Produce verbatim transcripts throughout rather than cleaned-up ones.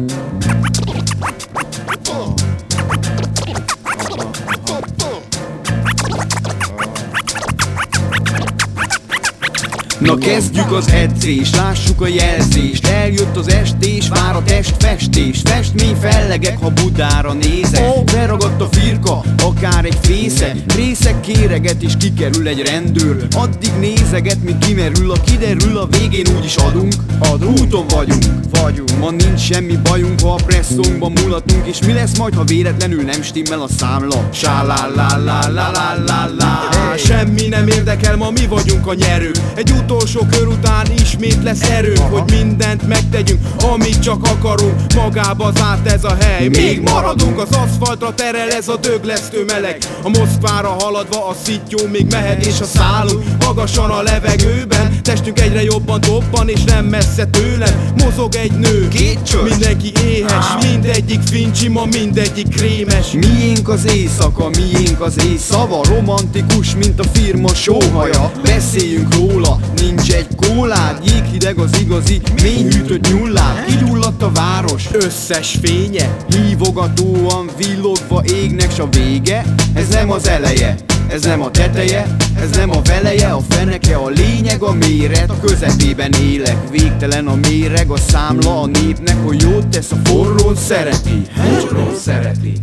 Na kezdjük az edzést, lássuk a jelzést. Eljött az estés, vár a testfestés. Festmény fellegek, ha Budára nézek. Beragadt a firka, akár egy fésze. Részek kéreget és kikerül egy rendőr. Addig nézeget, míg kimerül, a kiderül, a végén úgyis adunk. Adunk. Úton vagyunk, vagyunk. Ma nincs semmi bajunk, ha a presszónkban mulatunk. És mi lesz majd, ha véletlenül nem stimmel a számla? Sá-lá-lá-lá-lá-lá-lá-lá. Semmi nem érdekel, ma mi vagyunk a nyerők. Egy utolsó kör után ismét lesz erőnk, hogy mindent megtegyünk, amit csak akarunk. Magába zárt ez a hely, még maradunk. Az aszfaltra terel ez a döglesztő meleg. A Moszkvára haladva a szittyó még mehet és a szálunk magasan a levegőben. Testünk egyre jobban dobban és nem messze tőlem mozog egy nő. Mindenki éhes, mindegyik fincsi, ma mindegyik krémes. Miénk az éjszaka, miénk az éjszava. Romantikus, mint a firma sóhaja. Beszéljünk róla, nincs egy kólád. Jéghideg az igazi, mélyhűtött nyullád. Kigyulladt a város összes fénye, hívogatóan villogva égnek s a vége. Ez nem az eleje, ez nem a teteje, ez nem a veleje, a feneke, a lényeg a méret. A közepében élek, végtelen a méreg, a számla a népnek, hogy jót tesz, a forrón szereti. Forrón szereti.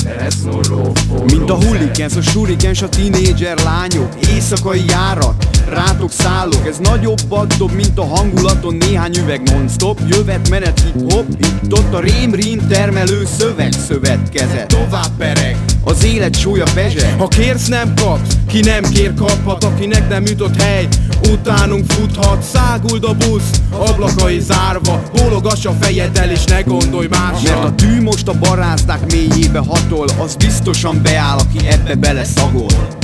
Mint a hulikens, a surikens, a tinédzser lányok. Éjszakai járat, rátok szállok. Ez nagyobbat dob, mint a hangulaton néhány üveg non-stop. Jövet, menet, hip-hop, itt-ott a rém-rím termelő szöveg szövetkezet. tovább pereg az élet súlya pezseg. Ha kérsz nem kapsz, ki nem kér kaphat. Akinek nem jutott hely, utánunk futhat. Száguld a busz, ablakai zárva. Bólogass a fejeddel és ne gondolj másra. Mert a tű most a barázdák mélyébe hatol. Az biztosan beáll, aki ebbe bele szagol.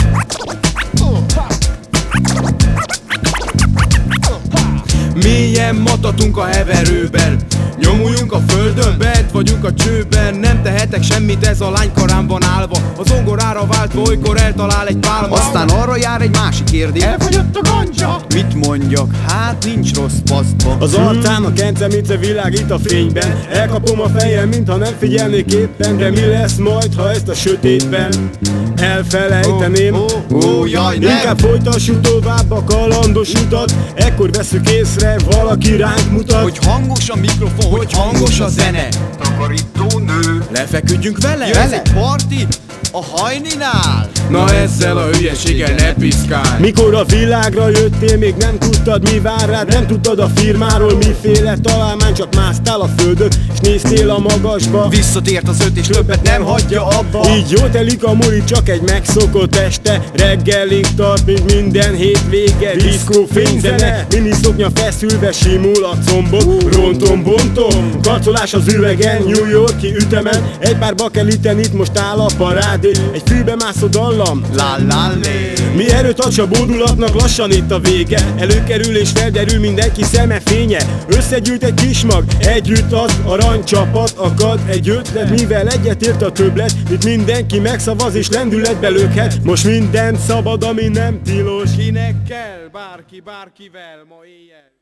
Mélyen matatunk a heverőben, nyomuljunk a földön, bent vagyunk a csőben. Nem tehetek semmit, ez a lány karán van állva. A zongorára váltva olykor eltalál egy pálma. Aztán arra jár egy másik kérdés: elfogyott a ganja. Mit mondjak? Hát nincs rossz pasztba. Az arcán a kencemice világít a fényben. Elkapom a fejem, mintha nem figyelnék éppen. De mi lesz majd, ha ezt a sötétben elfelejteném? Ó, ó, ó, jaj, nem! Inkább folytassuk tovább a kalandos utat. Ekkor veszük észre, valaki ránk mutat. Hogy hangos a mikrofon, hogy hangos a zene. Takarító nő, lefeküdjünk vele? jössz egy parti a hajninál. Na ezzel a hülyeséggel ne piszkálj. Mikor a világra jöttél, még nem tudtad, mi vár rád. Nem tudtad a firmáról miféle találmány, csak másztál a földön és néztél a magasba. Visszatért az öt és többet nem hagyja abba. Így jó telik a muli, csak egy megszokott este. Reggelink tart, mint minden hétvége. Diszkó, fényzene, miniszoknya feszülve simul a combot. Rontom, bontom, karcolás az üvegen, New York-i ütemen. Egy pár bakeliten itt most áll a parádé. Egy fűbe mászó dallam, Lálálé. mi erőt ad a bódulatnak, lassan itt a vége. Előkerül és felderül mindenki szeme fénye. Összegyűjt egy kis mag, együtt az aranycsapat. Akad egy ötlet, mivel egyetért a többlet. Itt mindenki megszavaz és lendületbe lökhet. Most minden szabad, ami nem tilos. Kinek kell, bárki bárkivel ma éjjel.